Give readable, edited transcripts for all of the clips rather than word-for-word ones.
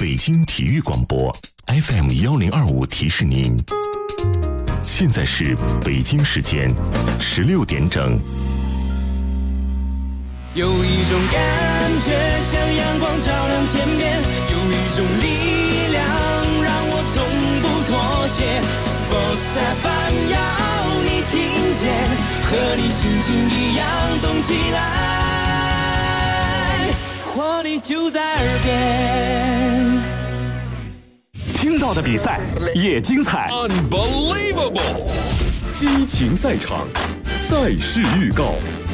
北京体育广播 FM1025提示您，现在是北京时间16点整。 有一种感觉像阳光照亮天边，有一种力量让我从不妥协。Sports FM 要你听见，和你心情一样动起来，活力就在耳边。 听到的比赛也精彩 Unbelievable 激情赛场，赛事预告。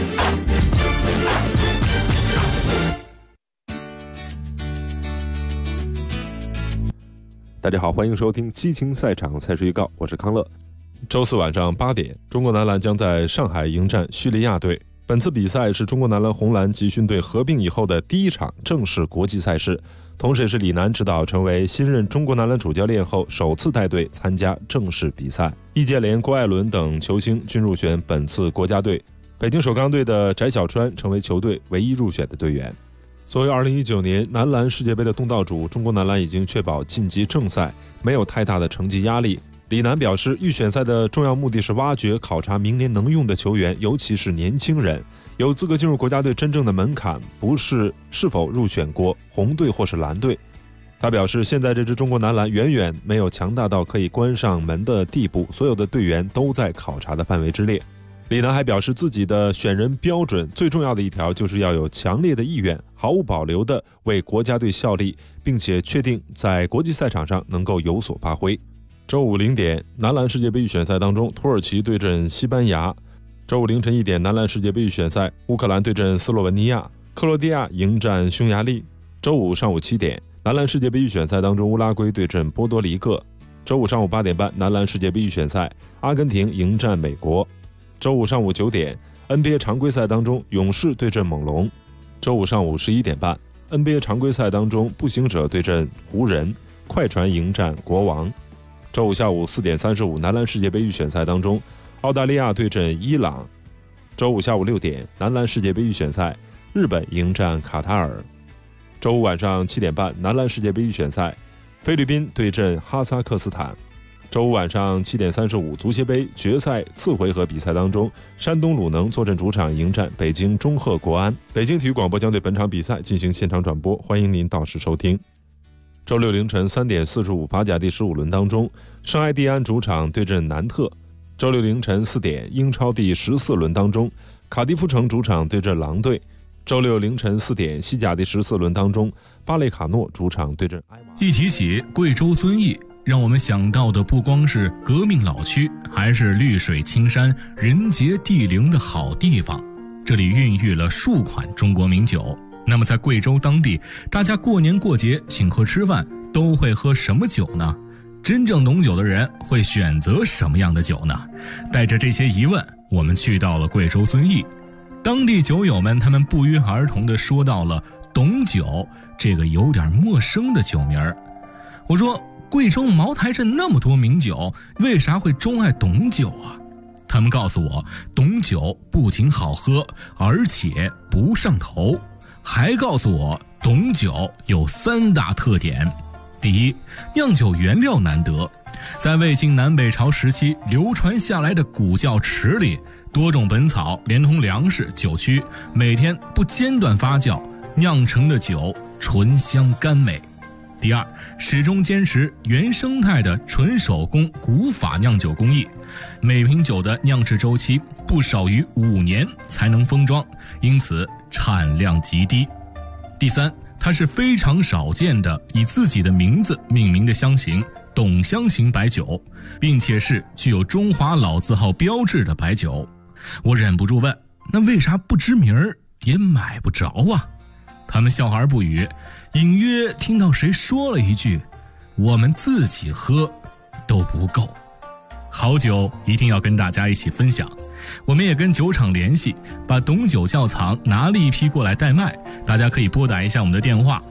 大家好，欢迎收听激情赛场赛事预告，我是康乐。周四晚上8点，中国男篮将在上海迎战叙利亚队。本次比赛是中国男篮红蓝集训队合并以后的第一场正式国际赛事，同时也是李楠指导成为新任中国男篮主教练后首次带队参加正式比赛。易建联、郭艾伦等球星均入选本次国家队，北京首钢队的翟小川成为球队唯一入选的队员。作为2019年男篮世界杯的东道主，中国男篮已经确保晋级正赛，没有太大的成绩压力。李楠表示，预选赛的重要目的是挖掘考察明年能用的球员，尤其是年轻人。有资格进入国家队真正的门槛不是是否入选过红队或是蓝队。他表示，现在这支中国男篮远远没有强大到可以关上门的地步，所有的队员都在考察的范围之列。李楠还表示，自己的选人标准最重要的一条就是要有强烈的意愿，毫无保留地为国家队效力，并且确定在国际赛场上能够有所发挥。周五0点，男篮世界杯预选赛当中，土耳其对阵西班牙。周五凌晨1点，男篮世界杯预选赛，乌克兰对阵斯洛文尼亚，克罗地亚迎战匈牙利。周五上午7点，男篮世界杯预选赛当中，乌拉圭对阵波多黎各。周五上午8点半，男篮世界杯预选赛，阿根廷迎战美国。周五上午9点 NBA 常规赛当中，勇士对阵猛龙。周五上午11点半 NBA 常规赛当中，步行者对阵湖人，快船迎战国王。周五下午4点35，男篮世界杯预选赛当中，澳大利亚对阵伊朗。周五下午6点，男篮世界杯预选赛，日本迎战卡塔尔。周五晚上7点半，男篮世界杯预选赛，菲律宾对阵哈萨克斯坦。周五晚上7点35，足协杯决赛次回合比赛当中，山东鲁能坐镇主场迎战北京中赫国安。北京体育广播将对本场比赛进行现场转播，欢迎您到时收听。周六凌晨3点45，法甲第15轮当中，圣埃蒂安主场对阵南特。周六凌晨4点，英超第14轮当中，卡迪夫城主场对阵狼队。周六凌晨4点，西甲第14轮当中，巴列卡诺主场对阵埃瓦。 一提起贵州遵义，让我们想到的不光是革命老区，还是绿水青山、人杰地灵的好地方。这里孕育了数款中国名酒。那么在贵州当地，大家过年过节请客吃饭都会喝什么酒呢？真正懂酒的人会选择什么样的酒呢？带着这些疑问，我们去到了贵州遵义。当地酒友们他们不约而同地说到了董酒这个有点陌生的酒名儿。我说，贵州茅台镇那么多名酒，为啥会钟爱董酒啊？他们告诉我，董酒不仅好喝，而且不上头，还告诉我董酒有3大特点。第一，酿酒原料难得，在魏晋南北朝时期流传下来的古窖池里，多种本草连同粮食、酒曲，每天不间断发酵，酿成的酒醇香甘美。第二，始终坚持原生态的纯手工古法酿酒工艺，每瓶酒的酿制周期不少于5年才能封装，因此产量极低。第三，它是非常少见的以自己的名字命名的香型董香型白酒，并且是具有中华老字号标志的白酒。我忍不住问，那为啥不知名儿也买不着啊？他们笑而不语，隐约听到谁说了一句，我们自己喝都不够。好酒一定要跟大家一起分享，我们也跟酒厂联系，把董酒窖藏拿了一批过来代卖，大家可以拨打一下我们的电话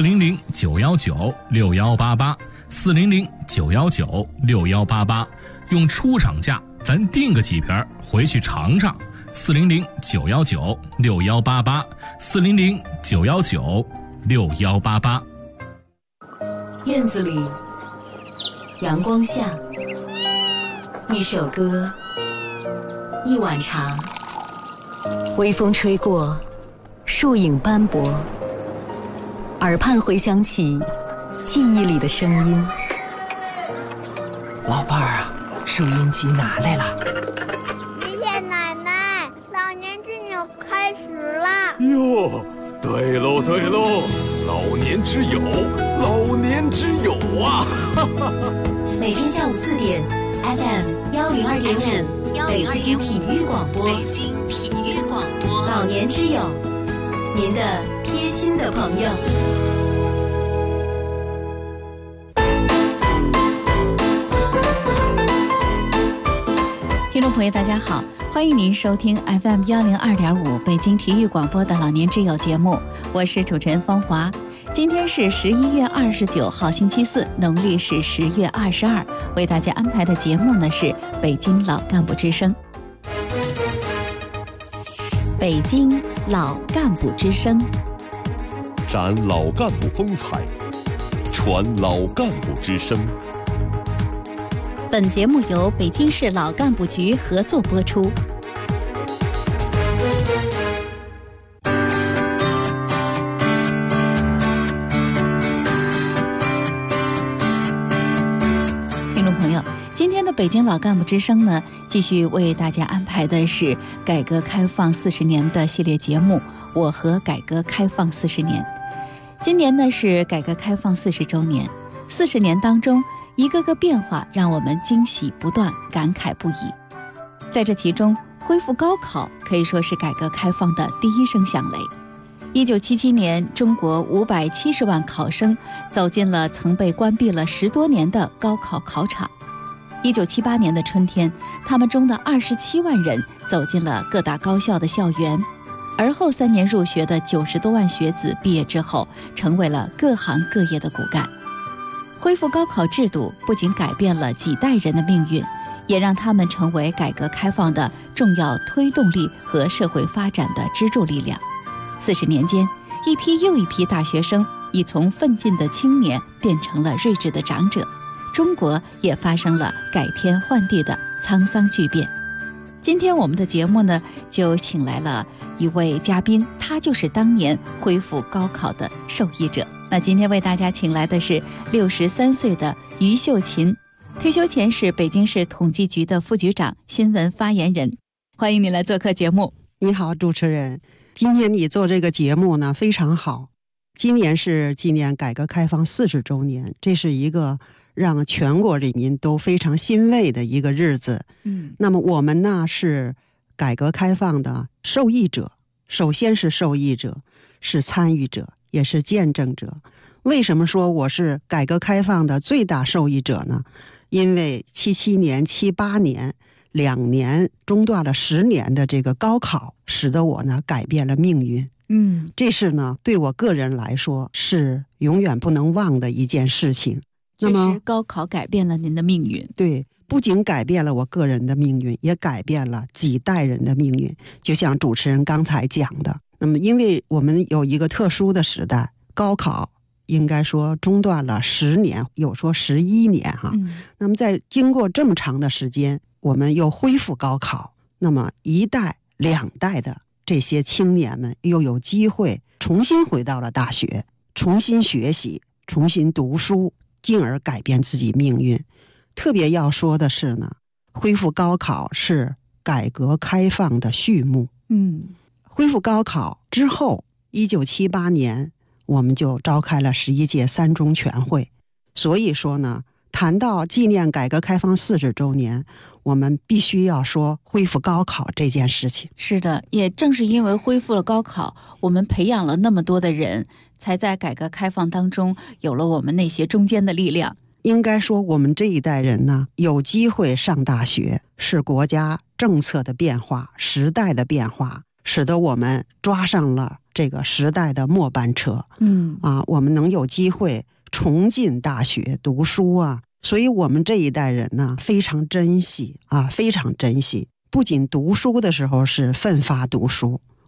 400-919-6188 400-919-6188，用出厂价咱订个几瓶回去尝尝。400-919-6188 400-919-6188。 院子里，阳光下，一首歌，一碗茶，微风吹过，树影斑驳，耳畔回响起记忆里的声音。 老伴儿啊，收音机拿来了。 爷爷奶奶，老年之友开始啦！ 哟，对喽对喽，老年之友，老年之友啊！ 每天下午4点 ，FM 102.5，北京体育广播，北京体育广播，老年之友，您的贴心的朋友。 听众朋友大家好，欢迎您收听 FM 102.5北京体育广播的老年之友节目，我是主持人方华。今天是11月29号星期四，农历是10月22，为大家安排的节目呢是北京老干部之声。北京老干部之声， 展老干部风采，传老干部之声。 本节目由北京市老干部局合作播出。听众朋友，今天的北京老干部之声呢，继续为大家安排的是改革开放40年的系列节目，我和改革开放40年。今年呢是改革开放40周年，40年当中，一个个变化让我们惊喜不断，感慨不已。在这其中，恢复高考可以说是改革开放的第一声响雷。1977年，中国570万考生走进了曾被关闭了10多年的高考考场。1978年的春天，他们中的27万人走进了各大高校的校园。而后3年入学的90多万学子毕业之后，成为了各行各业的骨干。恢复高考制度不仅改变了几代人的命运，也让他们成为改革开放的重要推动力和社会发展的支柱力量。40年间，一批又一批大学生已从奋进的青年变成了睿智的长者，中国也发生了改天换地的沧桑巨变。今天我们的节目呢，就请来了一位嘉宾，他就是当年恢复高考的受益者。那今天为大家请来的是63岁的于秀琴，退休前是北京市统计局的副局长、新闻发言人。欢迎你来做客节目。 你好，主持人，今天你做这个节目呢非常好。今年是纪念改革开放40周年，这是一个让全国人民都非常欣慰的一个日子。那么我们呢是改革开放的受益者，首先是受益者，是参与者，也是见证者。为什么说我是改革开放的最大受益者呢？因为77年、78年2年中断了10年的这个高考，使得我呢改变了命运。这是呢对我个人来说是永远不能忘的一件事情。 那么高考改变了您的命运。 对，不仅改变了我个人的命运，也改变了几代人的命运。就像主持人刚才讲的，那么因为我们有一个特殊的时代，高考应该说中断了10年，有说11年哈。那么在经过这么长的时间，我们又恢复高考，那么1代2代的这些青年们又有机会重新回到了大学，重新学习，重新读书，进而改变自己命运。特别要说的是呢，恢复高考是改革开放的序幕。恢复高考之后，1978年我们就召开了11届3中全会。所以说呢，谈到纪念改革开放40周年，我们必须要说恢复高考这件事情。 是的，也正是因为恢复了高考，我们培养了那么多的人，才在改革开放当中有了我们那些中坚的力量。 应该说我们这一代人呢，有机会上大学，是国家政策的变化、时代的变化，使得我们抓上了这个时代的末班车。我们能有机会重进大学读书啊，所以我们这一代人呢非常珍惜啊，非常珍惜。不仅读书的时候是奋发读书，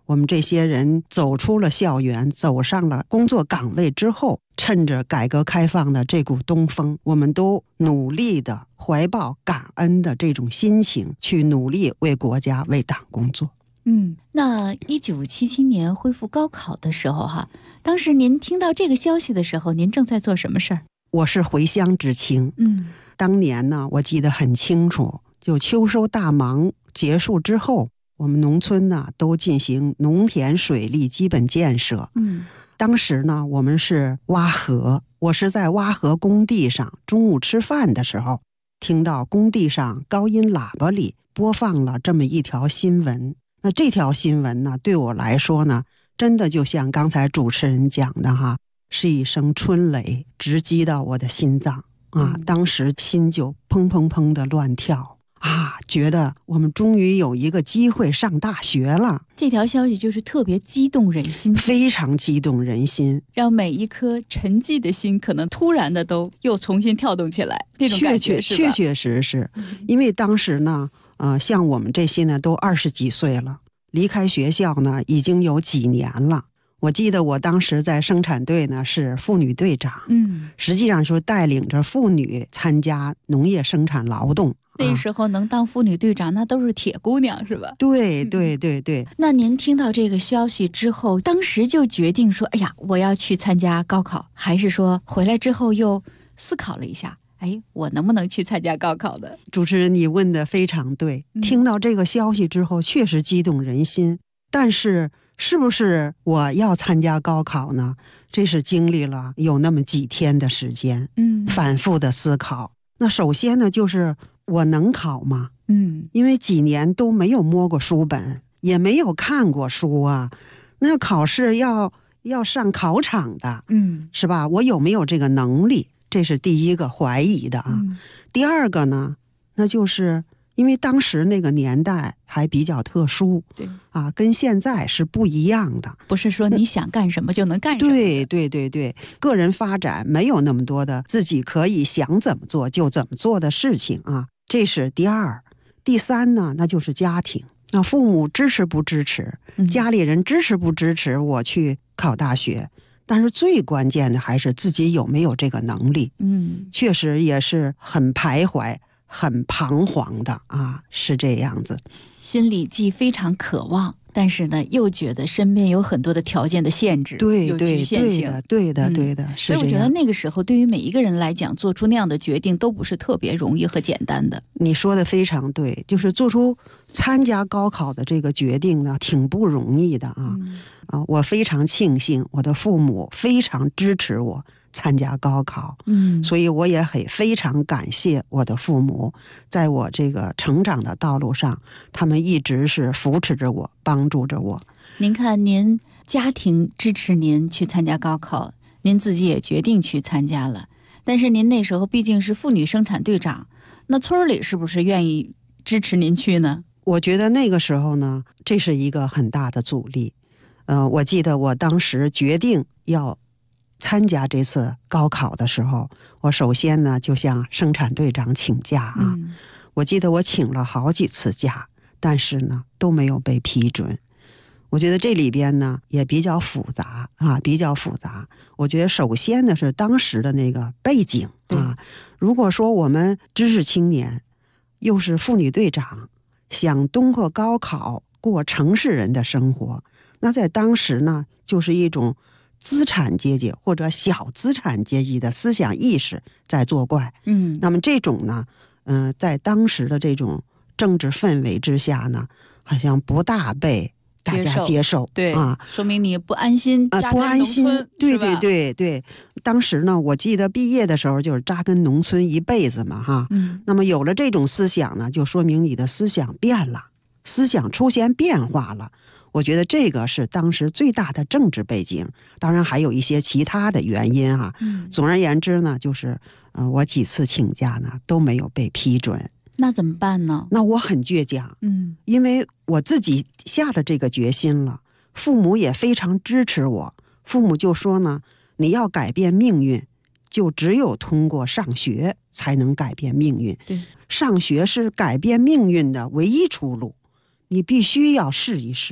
我们这些人走出了校园，走上了工作岗位之后，趁着改革开放的这股东风，我们都努力的怀抱感恩的这种心情，去努力为国家为党工作。 那1977年恢复高考的时候哈，当时您听到这个消息的时候，您正在做什么事儿？ 我是回乡知青。当年呢，我记得很清楚，就秋收大忙结束之后，我们农村呢都进行农田水利基本建设。当时呢，我们是挖河，我是在挖河工地上，中午吃饭的时候，听到工地上高音喇叭里播放了这么一条新闻。那这条新闻呢，对我来说呢，真的就像刚才主持人讲的哈，是一声春雷，直击到我的心脏啊！当时心就砰砰砰的乱跳啊，觉得我们终于有一个机会上大学了。 这条消息就是特别激动人心， 非常激动人心， 让每一颗沉寂的心可能突然的都又重新跳动起来，那种感觉是吧？ 确确实实，因为当时呢，像我们这些呢都20几岁了，离开学校呢已经有几年了。我记得我当时在生产队呢是妇女队长，实际上说带领着妇女参加农业生产劳动。 那时候能当妇女队长，那都是铁姑娘是吧？ 对对对对。 那您听到这个消息之后，当时就决定说，哎呀，我要去参加高考，还是说回来之后又思考了一下，哎，我能不能去参加高考的？ 主持人，你问的非常对。听到这个消息之后，确实激动人心。但是，是不是我要参加高考呢？这是经历了有那么几天的时间，反复的思考。那首先呢，就是我能考吗？因为几年都没有摸过书本，也没有看过书啊。那考试要上考场的，是吧？我有没有这个能力？这是第一个怀疑的啊。第二个呢，那就是因为当时那个年代还比较特殊，对啊，跟现在是不一样的， 不是说你想干什么就能干什么。 对对对对，个人发展没有那么多的自己可以想怎么做就怎么做的事情啊，这是第二。第三呢，那就是家庭，那父母支持不支持，家里人支持不支持我去考大学。但是最关键的还是自己有没有这个能力。确实也是很徘徊很彷徨的啊，是这样子。 心里既非常渴望，但是呢，又觉得身边有很多的条件的限制，有局限性。 对的， 所以我觉得那个时候对于每一个人来讲，做出那样的决定都不是特别容易和简单的。 你说的非常对，就是做出参加高考的这个决定呢，挺不容易的啊。我非常庆幸我的父母非常支持我参加高考，所以我也非常感谢我的父母，在我这个成长的道路上，他们一直是扶持着我，帮助着我。 您看，您家庭支持您去参加高考，您自己也决定去参加了，但是您那时候毕竟是妇女生产队长，那村里是不是愿意支持您去呢？ 我觉得那个时候呢，这是一个很大的阻力。我记得我当时决定要参加这次高考的时候，我首先呢就向生产队长请假啊。我记得我请了好几次假，但是呢都没有被批准。我觉得这里边呢也比较复杂啊，比较复杂。我觉得首先呢是当时的那个背景啊。如果说我们知识青年又是妇女队长，想通过高考过城市人的生活，那在当时呢就是一种资产阶级或者小资产阶级的思想意识在作怪。那么这种呢在当时的这种政治氛围之下呢，好像不大被大家接受。 对啊，说明你不安心不安心。对对对对，当时呢我记得毕业的时候就是扎根农村一辈子嘛哈。那么有了这种思想呢，就说明你的思想变了，思想出现变化了。我觉得这个是当时最大的政治背景，当然还有一些其他的原因哈。总而言之呢，就是我几次请假呢都没有被批准。 那怎么办呢？ 那我很倔强，因为我自己下了这个决心了，父母也非常支持我。父母就说呢，你要改变命运，就只有通过上学才能改变命运。 对， 上学是改变命运的唯一出路，你必须要试一试。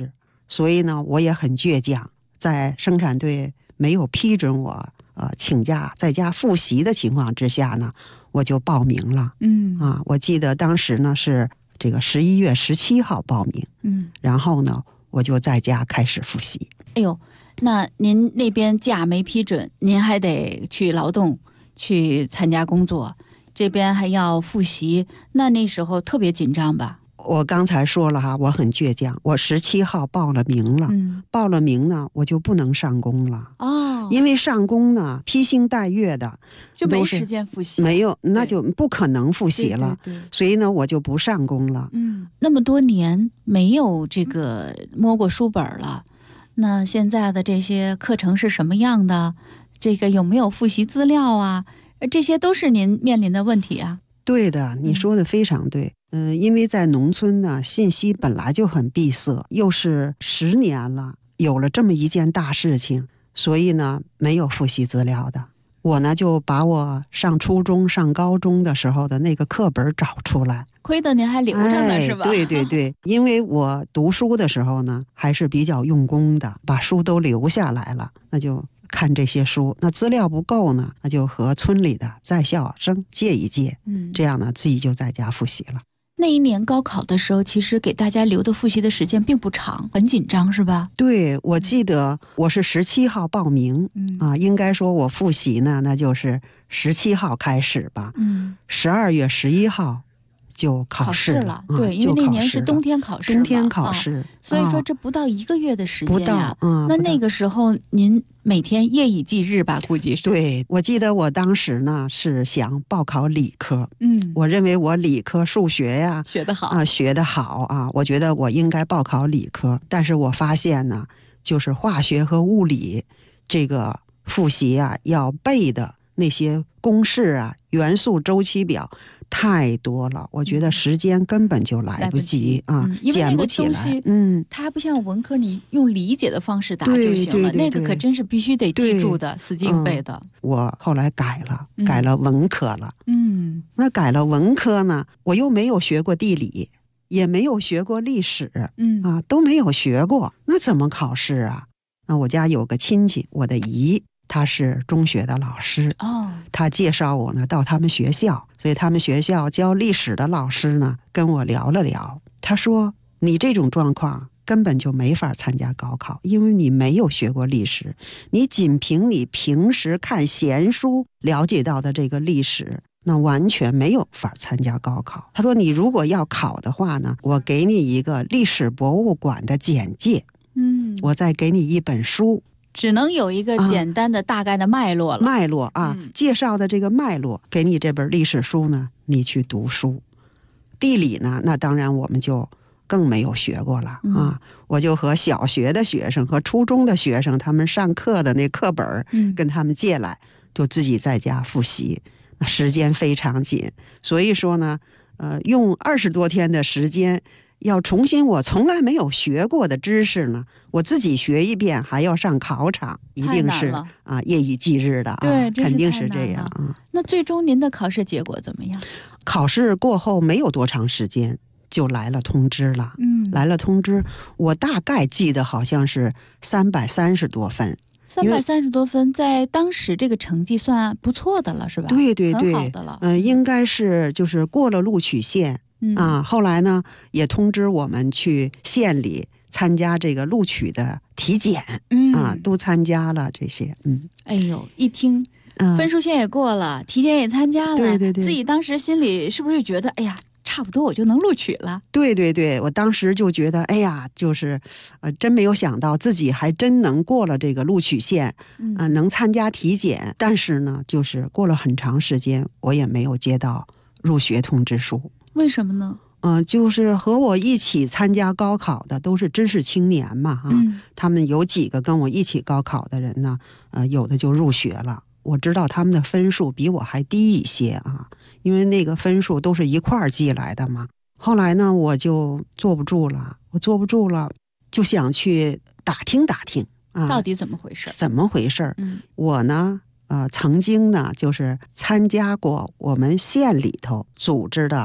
所以呢，我也很倔强，在生产队没有批准我请假在家复习的情况之下呢，我就报名了。我记得当时呢是这个11月17号报名。然后呢，我就在家开始复习。 哎呦，那您那边假没批准，您还得去劳动，去参加工作，这边还要复习，那时候特别紧张吧？ 我刚才说了哈，我很倔强，我17号报了名了，报了名呢，我就不能上工了。因为上工呢，披星戴月的， 就没时间复习， 没有，那就不可能复习了。所以呢，我就不上工了。 那么多年没有这个摸过书本了，那现在的这些课程是什么样的？这个有没有复习资料啊？这些都是您面临的问题啊。 对的，你说的非常对。因为在农村呢，信息本来就很闭塞，又是10年了，有了这么一件大事情，所以呢，没有复习资料的。我呢，就把我上初中、上高中的时候的那个课本找出来。 亏得您还留着呢，是吧？ 对对对，因为我读书的时候呢，还是比较用功的，把书都留下来了，那就看这些书。那资料不够呢，那就和村里的在校生借一借。这样呢，自己就在家复习了。 那一年高考的时候，其实给大家留的复习的时间并不长，很紧张，是吧？ 对，我记得我是17号报名，应该说我复习呢，那就是17号开始吧。12月11号就考试了。 对，因为那年是冬天考试， 冬天考试， 所以说这不到1个月的时间不到。 那个时候您每天夜以继日吧，估计是。 对，我记得我当时呢是想报考理科。我认为我理科数学呀学得好学得好啊，我觉得我应该报考理科。但是我发现呢，就是化学和物理这个复习啊，要背的那些公式啊、元素周期表太多了，我觉得时间根本就来不及啊， 因为那个东西，它还不像文科，你用理解的方式答就行了，那个可真是必须得记住的，死记硬背的。 我后来改了文科了。那改了文科呢，我又没有学过地理，也没有学过历史，都没有学过，那怎么考试啊？那我家有个亲戚，我的姨，他是中学的老师。他介绍我呢到他们学校，所以他们学校教历史的老师呢跟我聊了聊。他说，你这种状况根本就没法参加高考，因为你没有学过历史，你仅凭你平时看闲书了解到的这个历史，那完全没有法参加高考。他说，你如果要考的话呢，我给你一个历史博物馆的简介，我再给你一本书， 只能有一个简单的大概的脉络了。 脉络啊，介绍的这个脉络，给你这本历史书呢，你去读书。地理呢，那当然我们就更没有学过了啊。我就和小学的学生和初中的学生，他们上课的那课本跟他们借来，就自己在家复习。时间非常紧，所以说呢，用20多天的时间，要重新我从来没有学过的知识呢，我自己学一遍，还要上考场，一定是夜以继日的啊。 对， 肯定是这样。 那最终您的考试结果怎么样？ 考试过后没有多长时间，就来了通知了。来了通知，我大概记得好像是330多分。 330多分，在当时这个成绩算不错的了，是吧？ 对对对， 很好的了。 应该是就是过了录取线。后来呢，也通知我们去县里参加这个录取的体检。都参加了这些。 哎呦，一听分数线也过了，体检也参加了， 对对对， 自己当时心里是不是觉得，哎呀，差不多我就能录取了？ 对对对，我当时就觉得，哎呀，就是真没有想到自己还真能过了这个录取线，能参加体检。但是呢，就是过了很长时间，我也没有接到入学通知书。 为什么呢？ 就是和我一起参加高考的都是知识青年嘛，他们有几个跟我一起高考的人呢，有的就入学了。我知道他们的分数比我还低一些啊，因为那个分数都是一块儿寄来的嘛。后来呢，我就坐不住了，就想去打听打听到底怎么回事？ 我呢，曾经呢，就是参加过我们县里头组织的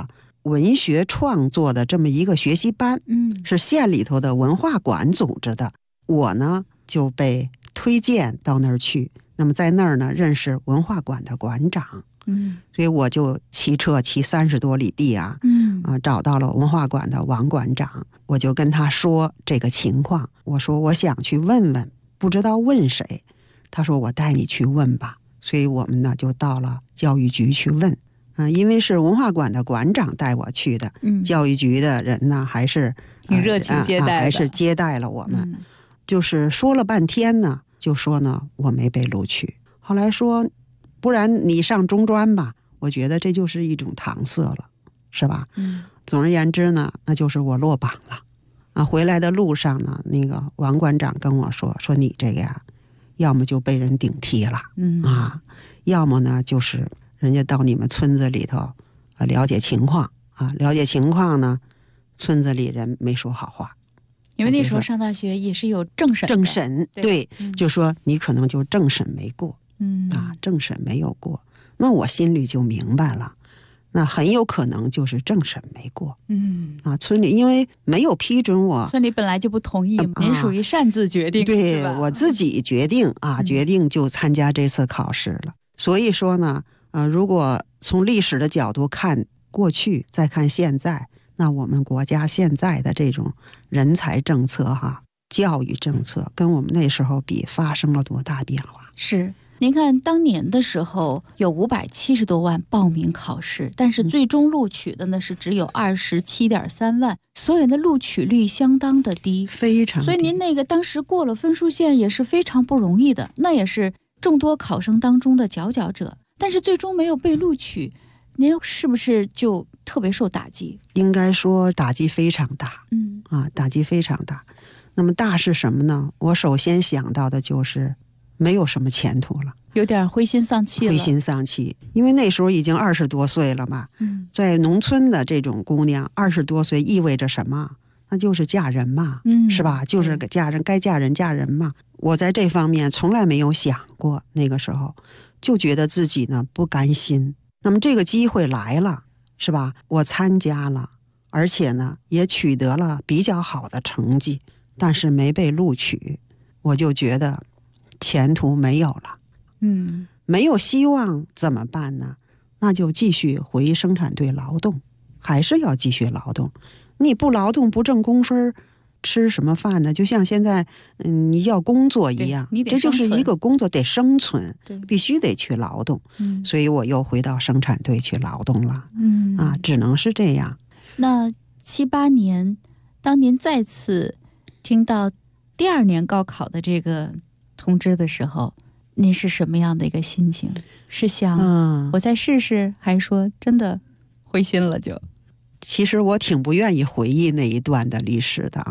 文学创作的这么一个学习班，是县里头的文化馆组织的。我呢就被推荐到那儿去，那么在那儿呢认识文化馆的馆长，所以我就骑车骑30多里地啊，找到了文化馆的王馆长，我就跟他说这个情况，我说我想去问问，不知道问谁，他说我带你去问吧，所以我们呢就到了教育局去问。因为是文化馆的馆长带我去的，教育局的人呢还是挺热情接待的， 还是接待了我们。就是说了半天呢，就说呢我没被录取。后来说，不然你上中专吧，我觉得这就是一种搪塞了，是吧？总而言之呢，那就是我落榜了。回来的路上呢，那个王馆长跟我说你这个呀，要么就被人顶替了，要么呢就是人家到你们村子里头了解情况了解情况呢，村子里人没说好话。 因为那时候上大学也是有政审， 对，就说你可能就政审没过，政审没有过，那我心里就明白了，那很有可能就是政审没过。村里因为没有批准我， 村里本来就不同意，您属于擅自决定， 对，我自己决定决定就参加这次考试了。所以说呢，如果从历史的角度看过去，再看现在，那我们国家现在的这种人才政策教育政策跟我们那时候比发生了多大变化。 是，您看当年的时候有570多万报名考试，但是最终录取的呢是只有27.3万，所以呢录取率相当的低， 非常低。 所以您那个当时过了分数线也是非常不容易的，那也是众多考生当中的佼佼者，但是最终没有被录取，您是不是就特别受打击？ 应该说打击非常大，打击非常大。那么大是什么呢？我首先想到的就是没有什么前途了， 有点灰心丧气了。 灰心丧气，因为那时候已经20多岁了嘛。在农村的这种姑娘，20多岁意味着什么？那就是嫁人嘛，是吧？就是嫁人，该嫁人嫁人嘛。我在这方面从来没有想过，那个时候就觉得自己呢不甘心。那么这个机会来了，是吧？我参加了，而且呢也取得了比较好的成绩，但是没被录取，我就觉得前途没有了。没有希望怎么办呢？那就继续回生产队劳动，还是要继续劳动。你不劳动不挣工分，吃什么饭呢？就像现在你要工作一样，这就是一个工作，得生存，必须得去劳动。所以我又回到生产队去劳动了。只能是这样。 那7、8年，当您再次听到第2年高考的这个通知的时候，您是什么样的一个心情？是想我再试试，还是说真的灰心了就？ 其实我挺不愿意回忆那一段的历史的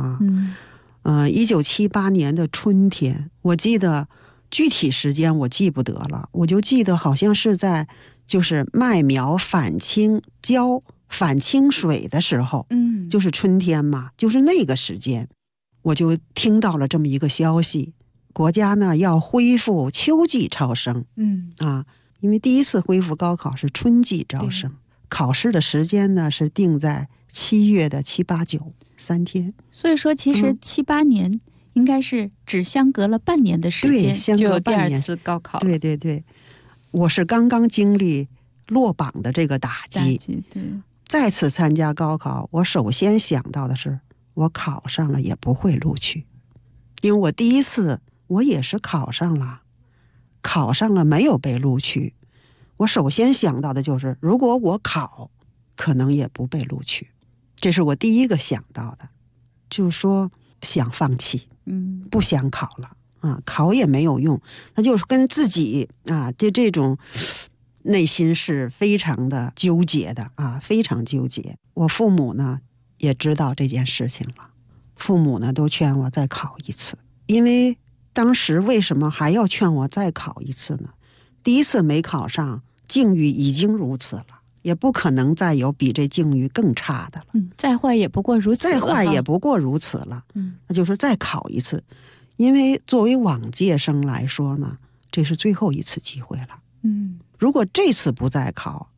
1978年的春天，我记得具体时间我记不得了，我就记得好像是在就是麦苗返青浇反清水的时候，就是春天嘛，就是那个时间，我就听到了这么一个消息，国家呢要恢复秋季招生。因为第一次恢复高考是春季招生，考试的时间呢是定在7月的7、8、9 3天。 所以说其实7、8年应该是只相隔了半年的时间，就有第2次高考。 对对对，我是刚刚经历落榜的这个打击， 对， 再次参加高考，我首先想到的是我考上了也不会录取，因为我第一次我也是考上了没有被录取，我首先想到的就是如果我考可能也不被录取，这是我第一个想到的，就是说想放弃，不想考了考也没有用，那就是跟自己这种内心是非常的纠结的非常纠结。我父母呢也知道这件事情了，父母呢都劝我再考一次，因为当时为什么还要劝我再考一次呢？第一次没考上，境遇已经如此了，也不可能再有比这境遇更差的了。 再坏也不过如此了。 再坏也不过如此了。那就是再考一次，因为作为往届生来说呢，这是最后一次机会了。如果这次不再考，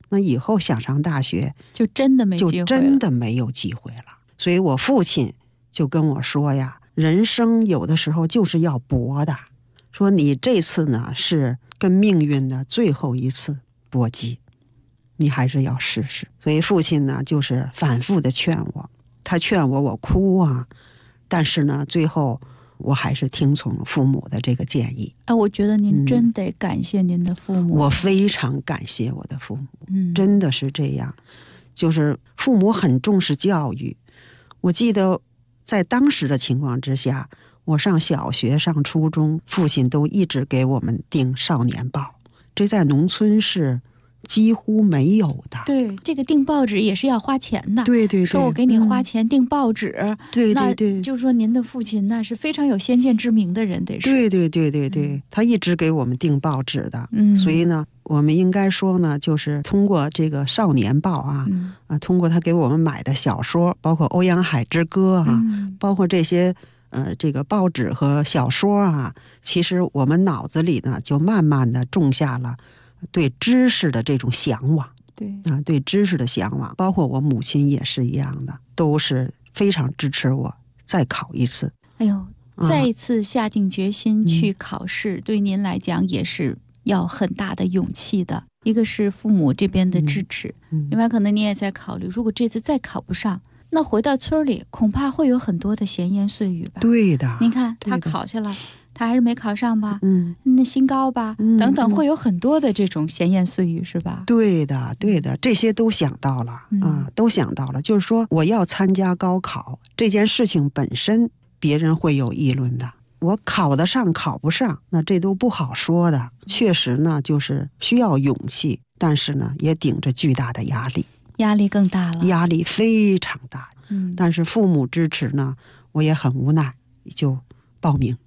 那以后想上大学就真的没机会了， 就真的没有机会了。所以我父亲就跟我说呀，人生有的时候就是要搏的，说你这次呢是跟命运的最后一次搏击，你还是要试试。所以父亲呢就是反复的劝我，他劝我，我哭啊，但是呢最后我还是听从父母的这个建议。 我觉得您真得感谢您的父母。 我非常感谢我的父母，真的是这样，就是父母很重视教育。我记得在当时的情况之下，我上小学上初中，父亲都一直给我们订少年报，这在农村是几乎没有的。 对，这个订报纸也是要花钱的。 对对对， 说我给你花钱订报纸， 对对对， 那就是说您的父亲那是非常有先见之明的人，得是。 对对对对对，他一直给我们订报纸的。所以呢，我们应该说呢，就是通过这个少年报啊，通过他给我们买的小说，包括《欧阳海之歌》啊，包括这些这个报纸和小说啊，其实我们脑子里呢就慢慢的种下了对知识的这种向往。 对啊，对知识的向往，包括我母亲也是一样的，都是非常支持我再考一次。 哎呦，再一次下定决心去考试，对您来讲也是要很大的勇气的。一个是父母这边的支持，另外可能你也在考虑，如果这次再考不上，那回到村里恐怕会有很多的闲言碎语吧。 对的， 您看他考下了，他还是没考上吧，那心高吧，等等，会有很多的这种闲言碎语，是吧？ 对的对的，这些都想到了都想到了。就是说我要参加高考这件事情本身，别人会有议论的，我考得上考不上，那这都不好说的。确实呢，就是需要勇气，但是呢也顶着巨大的压力， 压力更大了， 压力非常大。但是父母支持呢，我也很无奈，就报名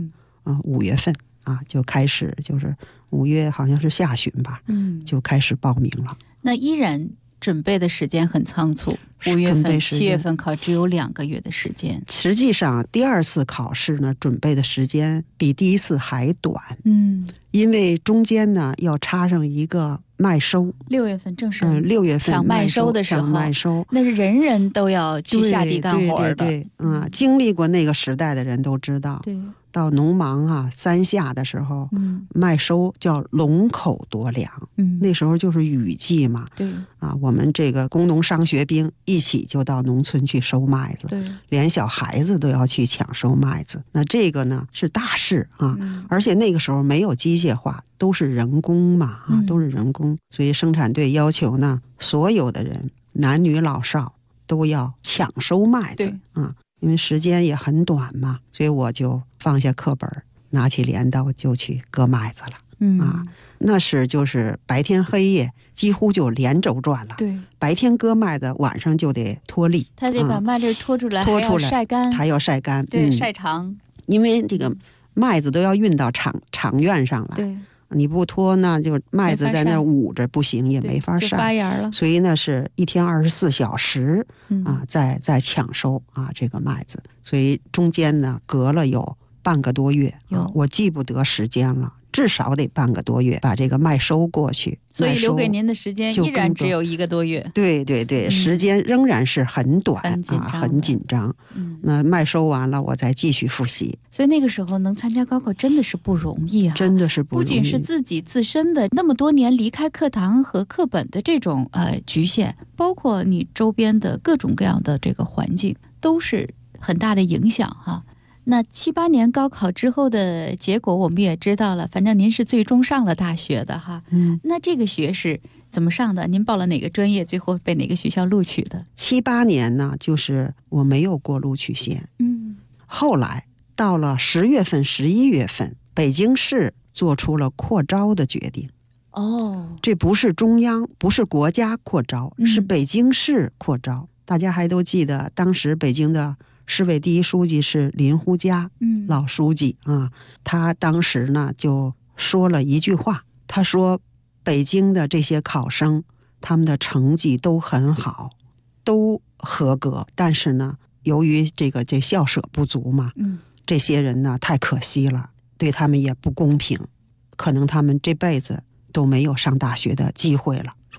5月份就开始，就是5月好像是下旬吧，就开始报名了。 那依然准备的时间很仓促，5月份、7月份考只有2个月的时间。 实际上，第2次考试呢，准备的时间比第1次还短。因为中间呢要插上一个麦收。 6月份正是 6月份抢麦收的时候，那是人人都要去下地干活的。 对，经历过那个时代的人都知道。 对。 到农忙三夏的时候，麦收叫龙口夺粮，那时候就是雨季嘛。 对我们这个工农商学兵一起就到农村去收麦子， 对， 连小孩子都要去抢收麦子。那这个呢是大事而且那个时候没有机械化，都是人工嘛都是人工，所以生产队要求呢，所有的人男女老少都要抢收麦子因为时间也很短嘛，所以我就放下课本，拿起镰刀就去割麦子了。那是就是白天黑夜几乎就连轴转了。 对， 白天割麦子，晚上就得脱粒， 他得把麦粒脱出来，还要晒干， 还要晒干， 对，晒长， 因为这个麦子都要运到厂院上来。 对。 你不脱呢，就麦子在那捂着不行，也没法晒， 就发芽了。 所以呢，是一天24小时在抢收这个麦子，所以中间呢隔了有半个多月我记不得时间了，至少得半个多月把这个麦收过去。 所以留给您的时间依然只有1个多月。 对对对，时间仍然是很短，很紧张。那麦收完了，我再继续复习。 所以那个时候能参加高考真的是不容易真的是不容易。 不仅是自己自身的那么多年离开课堂和课本的这种局限，包括你周边的各种各样的这个环境，都是很大的影响那7、8年高考之后的结果我们也知道了，反正您是最终上了大学的那这个学是怎么上的？您报了哪个专业，最后被哪个学校录取的 ？7、8年呢，就是我没有过录取线。后来到了10月份、11月份，北京市做出了扩招的决定。这不是中央，不是国家扩招，是北京市扩招。大家还都记得，当时北京的市委第1书记是林呼家老书记他当时呢就说了一句话，他说北京的这些考生他们的成绩都很好，都合格，但是呢由于这校舍不足嘛这些人呢太可惜了，对他们也不公平，可能他们这辈子都没有上大学的机会了。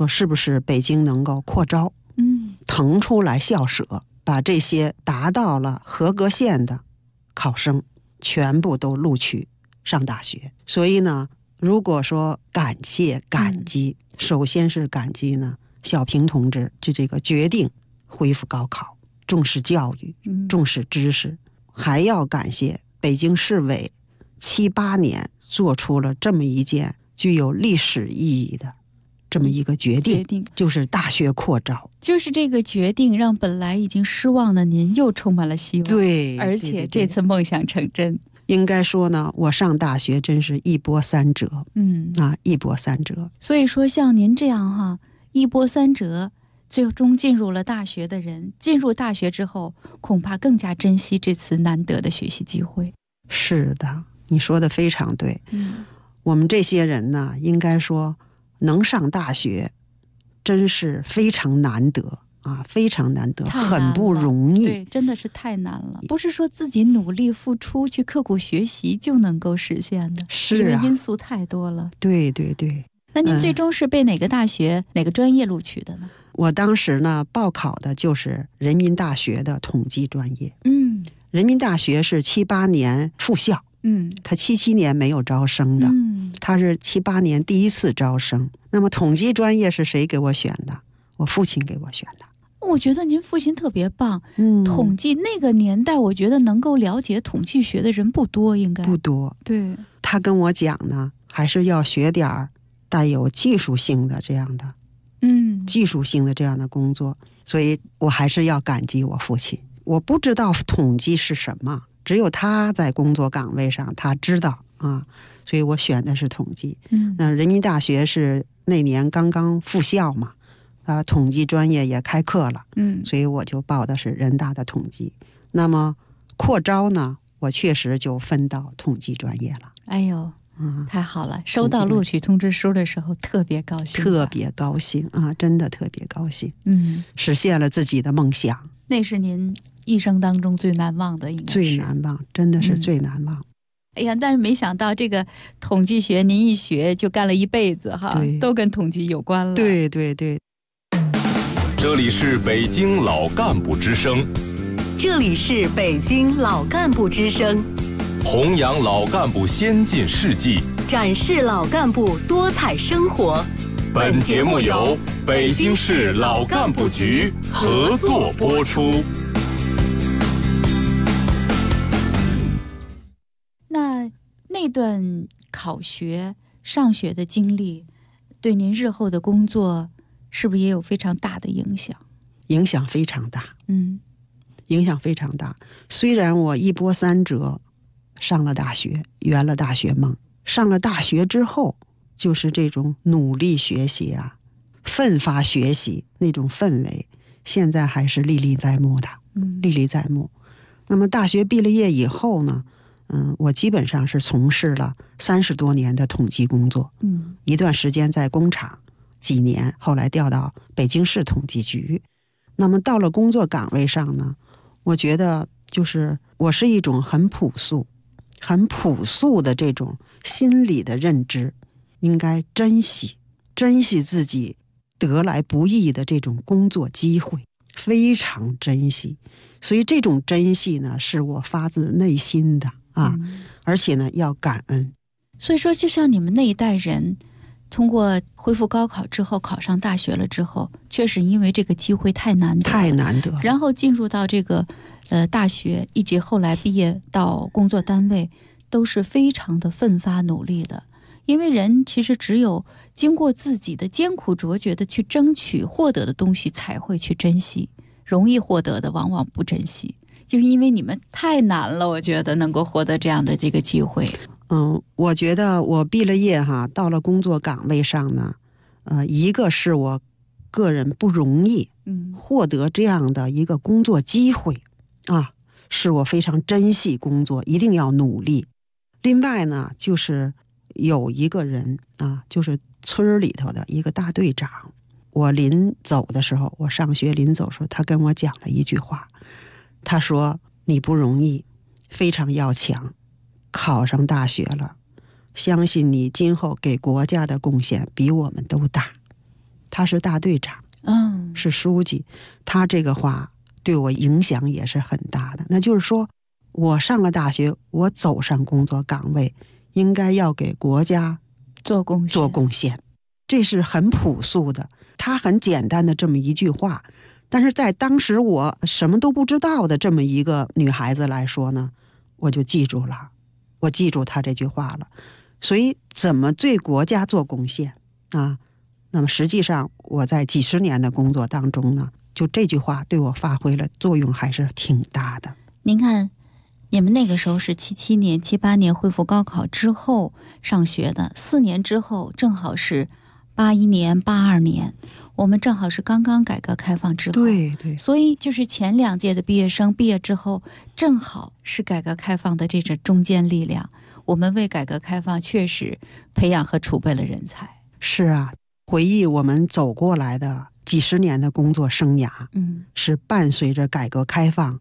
说是不是北京能够扩招，腾出来校舍，把这些达到了合格线的考生全部都录取上大学。所以呢，如果说感激，首先是感激呢小平同志就这个决定恢复高考，重视教育，重视知识，还要感谢北京市委7、8年做出了这么一件具有历史意义的这么一个决定，就是大学扩招。 就是这个决定让本来已经失望的您又充满了希望。 对， 而且这次梦想成真。 应该说呢，我上大学真是一波三折，一波三折。 所以说像您这样哈，一波三折，最终进入了大学的人，进入大学之后，恐怕更加珍惜这次难得的学习机会。 是的，你说的非常对。我们这些人呢，应该说能上大学，真是非常难得。非常难得，很不容易。 对，真的是太难了。不是说自己努力付出去刻苦学习就能够实现的，因为因素太多了。 对对对。 那您最终是被哪个大学、哪个专业录取的呢？ 我当时呢报考的就是人民大学的统计专业。人民大学是7、8年复校。他7、7年没有招生的。他是7、8年第一次招生。那么统计专业是谁给我选的？我父亲给我选的。 我觉得您父亲特别棒。统计那个年代，我觉得能够了解统计学的人不多，应该不多。 对， 他跟我讲呢，还是要学点带有技术性的这样的，技术性的这样的工作。所以我还是要感激我父亲。我不知道统计是什么，只有他在工作岗位上他知道所以我选的是统计。那人民大学是那年刚刚复校嘛。统计专业也开课了，所以我就报的是人大的统计。那么扩招呢，我确实就分到统计专业了。 哎呦，太好了！收到录取通知书的时候特别高兴， 特别高兴真的特别高兴。实现了自己的梦想。 那是您一生当中最难忘的，应该是最难忘，真的是最难忘。 哎呀，但是没想到这个统计学您一学就干了一辈子哈，都跟统计有关了。 对对对。 这里是北京老干部之声， 这里是北京老干部之声， 弘扬老干部先进事迹， 展示老干部多彩生活。 本节目由北京市老干部局合作播出。 那段考学、上学的经历，对您日后的工作是不是也有非常大的影响？ 影响非常大，影响非常大。虽然我一波三折上了大学，圆了大学梦，上了大学之后，就是这种努力学习奋发学习那种氛围，现在还是历历在目的，历历在目。那么大学毕了业以后呢，我基本上是从事了30多年的统计工作，一段时间在工厂。几年，后来调到北京市统计局。那么到了工作岗位上呢，我觉得就是我是一种很朴素的这种心理的认知，应该珍惜自己得来不易的这种工作机会，非常珍惜。所以这种珍惜呢，是我发自内心的而且呢要感恩。 所以说，就像你们那一代人。通过恢复高考之后，考上大学了之后，确实因为这个机会太难得了，然后进入到这个大学，以及后来毕业到工作单位，都是非常的奋发努力的。因为人其实只有经过自己的艰苦卓绝的去争取获得的东西，才会去珍惜。容易获得的往往不珍惜，就是因为你们太难了，我觉得能够获得这样的这个机会。 我觉得我毕了业到了工作岗位上呢，一个是我个人不容易获得这样的一个工作机会是我非常珍惜工作，一定要努力。另外呢，就是有一个人就是村里头的一个大队长，我临走的时候，我上学临走的时候，他跟我讲了一句话，他说：“你不容易，非常要强。考上大学了，相信你今后给国家的贡献比我们都大。” 他是大队长，是书记，他这个话对我影响也是很大的。那就是说，我上了大学，我走上工作岗位，应该要给国家做贡献， 这是很朴素的，他很简单的这么一句话，但是在当时我什么都不知道的这么一个女孩子来说呢，我就记住了，我记住他这句话了。所以怎么对国家做贡献啊？那么实际上我在几十年的工作当中呢，就这句话对我发挥了作用还是挺大的。 您看，你们那个时候是77年、78年恢复高考之后上学的，4年之后正好是81年、82年，我们正好是刚刚改革开放之后。 对， 所以就是前2届的毕业生毕业之后，正好是改革开放的这种中坚力量。我们为改革开放确实培养和储备了人才。 是啊，回忆我们走过来的几十年的工作生涯，是伴随着改革开放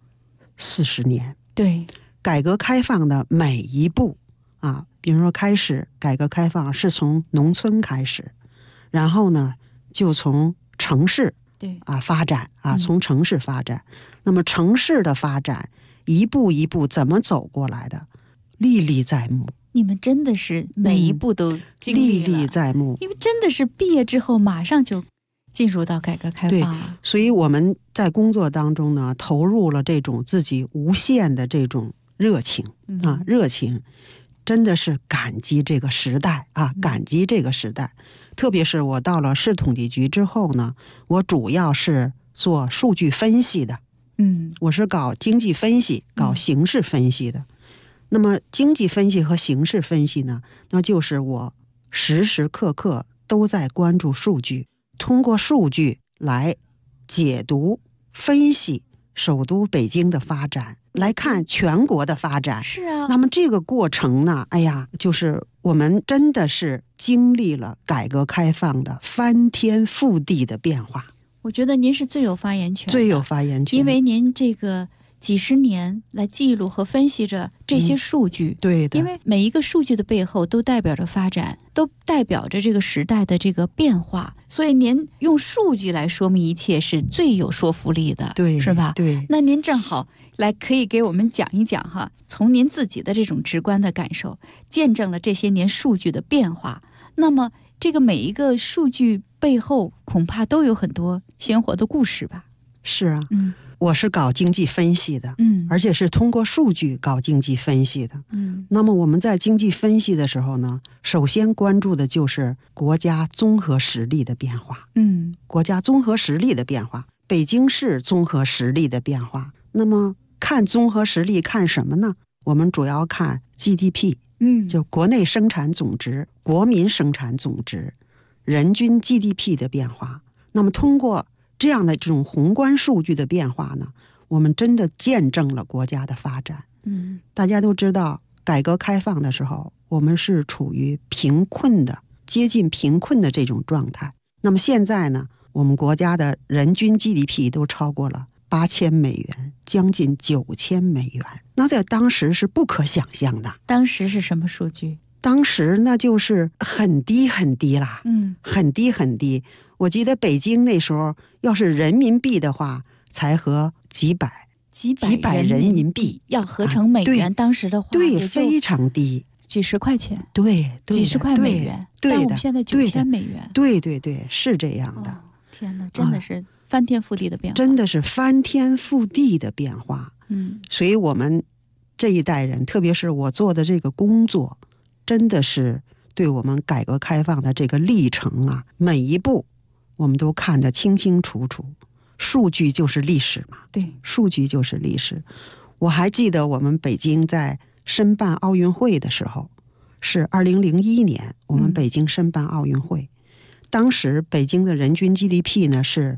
40年。 对， 改革开放的每一步啊，比如说开始改革开放是从农村开始，然后呢就从城市发展啊，从城市发展。那么城市的发展一步一步怎么走过来的，历历在目。 你们真的是每一步都经历了， 历历在目。 因为真的是毕业之后马上就进入到改革开放了。 所以我们在工作当中呢，投入了这种自己无限的这种热情啊，热情，真的是感激这个时代啊，感激这个时代。特别是我到了市统计局之后呢，我主要是做数据分析的，我是搞经济分析、搞形势分析的。那么经济分析和形势分析呢，那就是我时时刻刻都在关注数据，通过数据来解读、分析首都北京的发展，来看全国的发展。 是啊， 那么这个过程呢，就是我们真的是经历了改革开放的翻天覆地的变化。 我觉得您是最有发言权的， 最有发言权， 因为您这个几十年来记录和分析着这些数据， 对的， 因为每一个数据的背后都代表着发展，都代表着这个时代的这个变化，所以您用数据来说明一切是最有说服力的， 对， 是吧？ 对。 那您正好来可以给我们讲一讲哈，从您自己的这种直观的感受，见证了这些年数据的变化。那么这个每一个数据背后恐怕都有很多鲜活的故事吧？ 是啊，我是搞经济分析的，而且是通过数据搞经济分析的，那么我们在经济分析的时候呢，首先关注的就是国家综合实力的变化，国家综合实力的变化，北京市综合实力的变化。那么看综合实力看什么呢？我们主要看 GDP，就国内生产总值、国民生产总值、人均 GDP 的变化。那么通过这样的这种宏观数据的变化呢，我们真的见证了国家的发展。大家都知道，改革开放的时候，我们是处于贫困的、接近贫困的这种状态。那么现在呢，我们国家的人均 GDP 都超过了8000美元，将近9000美元。那在当时是不可想象的。 当时是什么数据？ 当时那就是很低很低啦，很低很低。我记得北京那时候要是人民币的话，才合几百人民币， 要合成美元，当时的话对，非常低， 几十块钱， 对， 几十块美元， 对的， 但我们现在9000美元， 对，是这样的。 天哪，真的是翻天覆地的变化， 真的是翻天覆地的变化。所以我们这一代人，特别是我做的这个工作，真的是对我们改革开放的这个历程啊，每一步我们都看得清清楚楚。数据就是历史嘛， 对， 数据就是历史。我还记得我们北京在申办奥运会的时候，是2001年，我们北京申办奥运会，当时北京的人均 GDP 呢是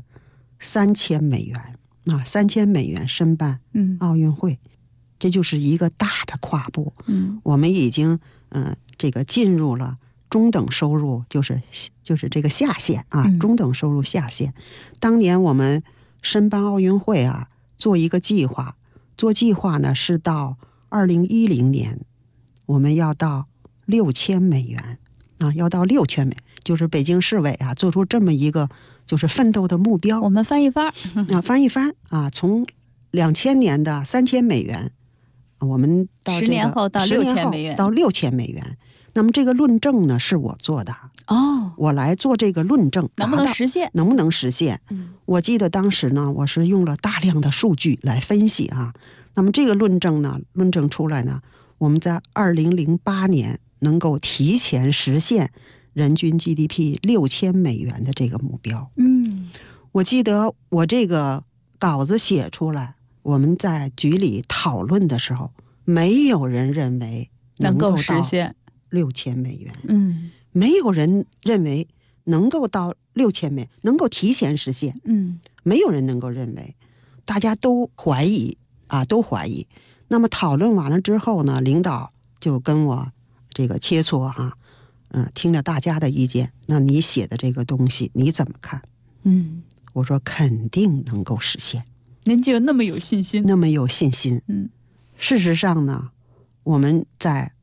3000美元啊，3000美元申办奥运会，这就是一个大的跨步。我们已经这个进入了中等收入，就是这个下限啊，中等收入下限。当年我们申办奥运会啊，做一个计划，呢是到2010年，我们要到6000美元要到6000美，就是北京市委啊做出这么一个就是奋斗的目标。 我们翻一翻翻一翻啊，从2000年的3000美元，我们到 10年后到6000美元， 到6000美元。那么这个论证呢是我做的我来做这个论证， 能不能实现？ 能不能实现？我记得当时呢，我是用了大量的数据来分析啊。那么这个论证呢，论证出来呢，我们在2008年能够提前实现人均 GDP 6000美元的这个目标。我记得我这个稿子写出来，我们在局里讨论的时候，没有人认为能够实现 6000美元。没有人认为能够到6000美元，能够提前实现。没有人能够认为，大家都怀疑啊，都怀疑。那么讨论完了之后呢，领导就跟我这个切磋哈，听了大家的意见，那你写的这个东西你怎么看？我说肯定能够实现。 您就那么有信心？ 那么有信心。事实上呢，我们在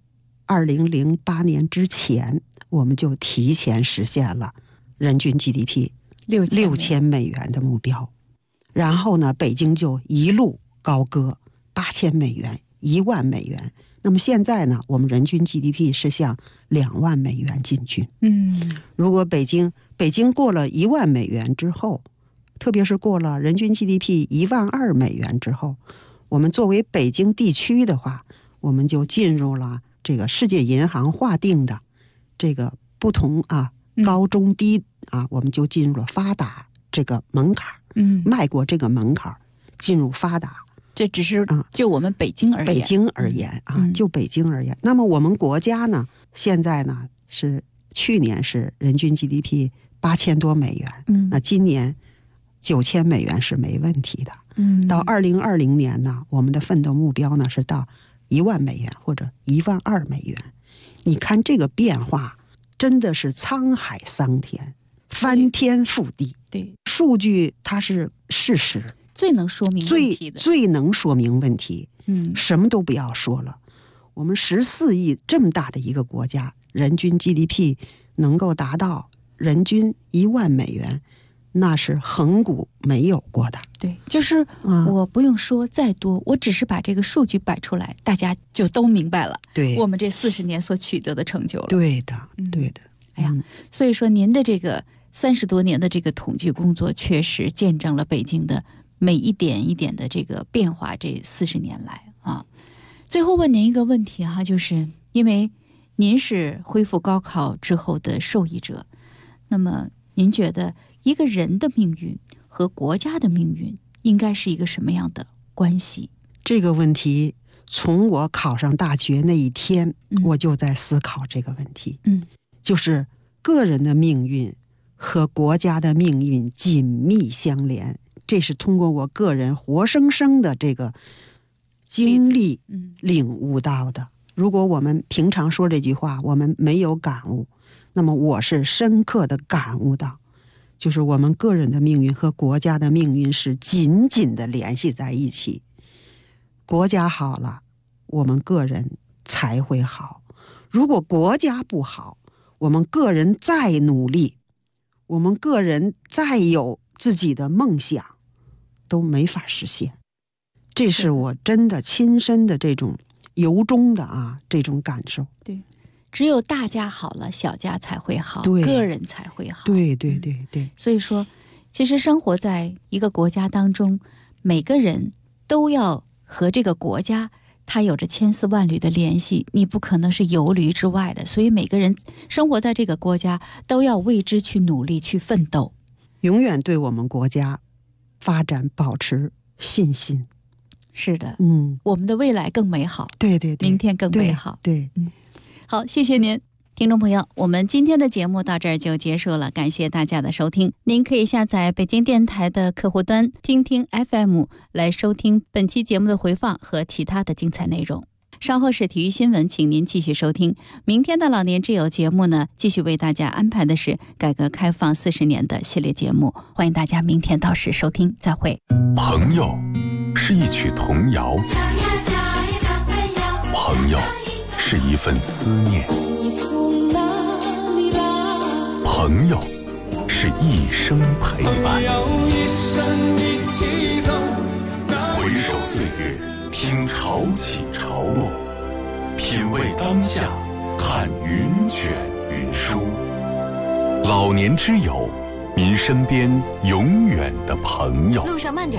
2008年之前，我们就提前实现了人均 GDP 6000美元的目标。然后呢，北京就一路高歌8000美元、1万美元。那么现在呢，我们人均 GDP 是向2万美元进军。如果北京过了1万美元之后，特别是过了人均 GDP 12000美元之后，我们作为北京地区的话，我们就进入了这个世界银行划定的这个不同高中低我们就进入了发达这个门槛。迈过这个门槛，进入发达。 这只是就我们北京而言，就北京而言。那么我们国家呢，现在呢是去年是人均 GDP 8000多美元，那今年9000美元是没问题的。到2020年呢，我们的奋斗目标呢是到1万美元或者12000美元。你看这个变化真的是沧海桑田，翻天覆地。 对， 数据它是事实， 最能说明问题的， 最能说明问题。什么都不要说了，我们14亿这么大的一个国家，人均 GDP 能够达到人均1万美元，那是恒古没有过的。 对，就是我不用说再多，我只是把这个数据摆出来，大家就都明白了。 对， 我们这40年所取得的成就了。 对的，对的。 哎呀，所以说您的这个30多年的这个统计工作，确实见证了北京的每一点一点的这个变化。这40年来啊，最后问您一个问题哈，就是因为您是恢复高考之后的受益者，那么您觉得一个人的命运和国家的命运应该是一个什么样的关系？ 这个问题从我考上大学那一天，我就在思考这个问题。就是个人的命运和国家的命运紧密相连，这是通过我个人活生生的这个经历领悟到的。如果我们平常说这句话，我们没有感悟，那么我是深刻的感悟到，就是我们个人的命运和国家的命运是紧紧的联系在一起。国家好了，我们个人才会好。如果国家不好，我们个人再努力，我们个人再有自己的梦想，都没法实现。这是我真的亲身的这种由衷的这种感受。 对，只有大家好了，小家才会好，个人才会好。 对对对对。 所以说，其实生活在一个国家当中，每个人都要和这个国家它有着千丝万缕的联系，你不可能是游离之外的。所以每个人生活在这个国家都要为之去努力去奋斗， 永远对我们国家发展保持信心。 是的，我们的未来更美好。 对对对， 明天更美好。 对， 好，谢谢您。听众朋友，我们今天的节目到这儿就结束了，感谢大家的收听。您可以下载北京电台的客户端听听 FM 来收听本期节目的回放和其他的精彩内容。稍后是体育新闻，请您继续收听。明天的老年之友节目呢，继续为大家安排的是改革开放40年的系列节目，欢迎大家明天到时收听，再会。 朋友是一曲童谣，朋友是一份思念。 朋友是一生陪伴。回首岁月，听潮起潮落，品味当下，看云卷云舒。老年之友，您身边永远的朋友。 路上慢点。